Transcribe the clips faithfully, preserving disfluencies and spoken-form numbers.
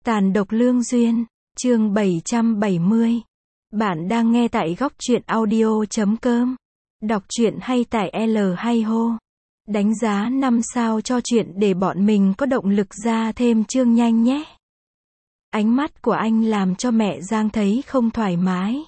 Tàn độc lương duyên, chương bảy trăm bảy mươi. Bạn đang nghe tại góc truyện audio chấm com. Đọc truyện hay tại L hay hô. Đánh giá năm sao cho chuyện để bọn mình có động lực ra thêm chương nhanh nhé. Ánh mắt của anh làm cho mẹ Giang thấy không thoải mái.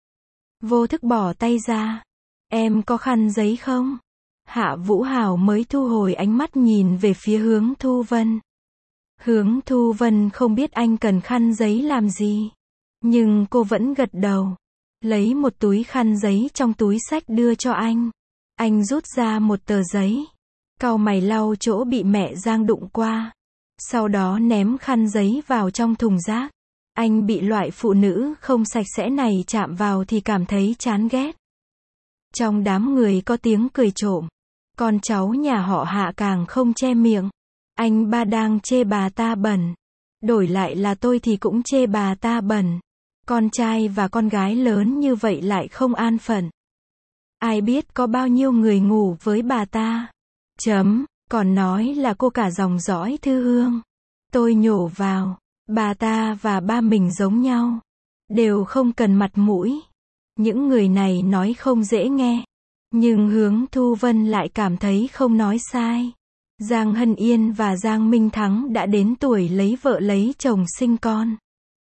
Vô thức bỏ tay ra. Em có khăn giấy không? Hạ Vũ Hào mới thu hồi ánh mắt nhìn về phía Hướng Thu Vân. Hướng Thu Vân không biết anh cần khăn giấy làm gì. Nhưng cô vẫn gật đầu. Lấy một túi khăn giấy trong túi xách đưa cho anh. Anh rút ra một tờ giấy. Cau mày lau chỗ bị mẹ Giang đụng qua. Sau đó ném khăn giấy vào trong thùng rác. Anh bị loại phụ nữ không sạch sẽ này chạm vào thì cảm thấy chán ghét. Trong đám người có tiếng cười trộm. Con cháu nhà họ Hạ càng không che miệng. Anh ba đang chê bà ta bẩn. Đổi lại là tôi thì cũng chê bà ta bẩn. Con trai và con gái lớn như vậy lại không an phận. Ai biết có bao nhiêu người ngủ với bà ta. Chấm, còn nói là cô cả dòng dõi Thư Hương. Tôi nhổ vào. Bà ta và ba mình giống nhau. Đều không cần mặt mũi. Những người này nói không dễ nghe. Nhưng Hướng Thu Vân lại cảm thấy không nói sai. Giang Hân Yên và Giang Minh Thắng đã đến tuổi lấy vợ lấy chồng sinh con.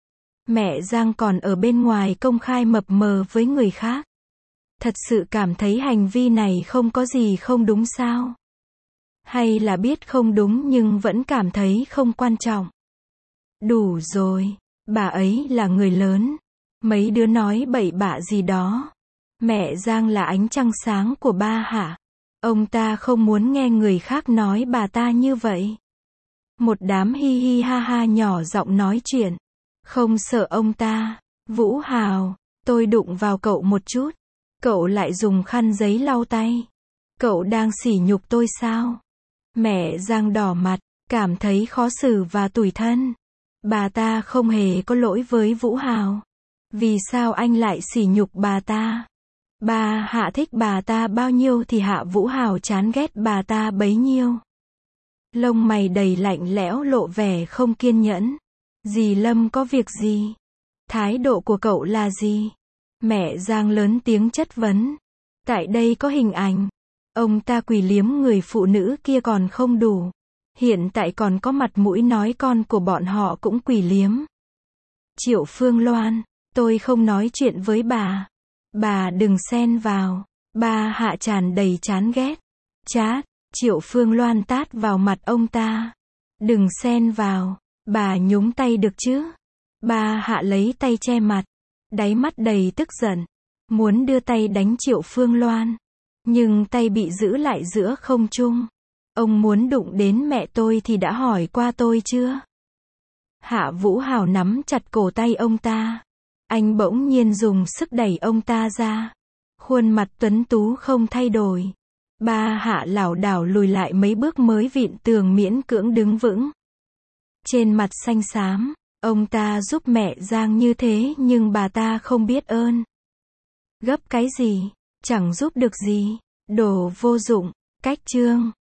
Mẹ Giang còn ở bên ngoài công khai mập mờ với người khác. Thật sự cảm thấy hành vi này không có gì không đúng sao? Hay là biết không đúng nhưng vẫn cảm thấy không quan trọng? Đủ rồi, bà ấy là người lớn. Mấy đứa nói bậy bạ gì đó. Mẹ Giang là ánh trăng sáng của ba Hạ. Ông ta không muốn nghe người khác nói bà ta như vậy. Một đám hi hi ha ha nhỏ giọng nói chuyện. Không sợ ông ta. Vũ Hào, tôi đụng vào cậu một chút. Cậu lại dùng khăn giấy lau tay. Cậu đang sỉ nhục tôi sao? Mẹ Giang đỏ mặt, cảm thấy khó xử và tủi thân. Bà ta không hề có lỗi với Vũ Hào. Vì sao anh lại sỉ nhục bà ta? Bà Hạ thích bà ta bao nhiêu thì Hạ Vũ Hào chán ghét bà ta bấy nhiêu. Lông mày đầy lạnh lẽo lộ vẻ không kiên nhẫn. Dì Lâm có việc gì? Thái độ của cậu là gì? Mẹ Giang lớn tiếng chất vấn. Tại đây có hình ảnh. Ông ta quỳ liếm người phụ nữ kia còn không đủ. Hiện tại còn có mặt mũi nói con của bọn họ cũng quỳ liếm. Triệu Phương Loan, tôi không nói chuyện với bà. Bà đừng xen vào. Ba Hạ tràn đầy chán ghét. Chát, Triệu Phương Loan tát vào mặt ông ta. Đừng xen vào. Bà nhúng tay được chứ? Ba Hạ lấy tay che mặt. Đáy mắt đầy tức giận. Muốn đưa tay đánh Triệu Phương Loan. Nhưng tay bị giữ lại giữa không trung. Ông muốn đụng đến mẹ tôi thì đã hỏi qua tôi chưa? Hạ Vũ Hào nắm chặt cổ tay ông ta. Anh bỗng nhiên dùng sức đẩy ông ta ra. Khuôn mặt tuấn tú không thay đổi. Ba Hạ lảo đảo lùi lại mấy bước mới vịn tường miễn cưỡng đứng vững. Trên mặt xanh xám, ông ta giúp mẹ Giang như thế nhưng bà ta không biết ơn. Gấp cái gì? Chẳng giúp được gì. Đồ vô dụng. Cách chương.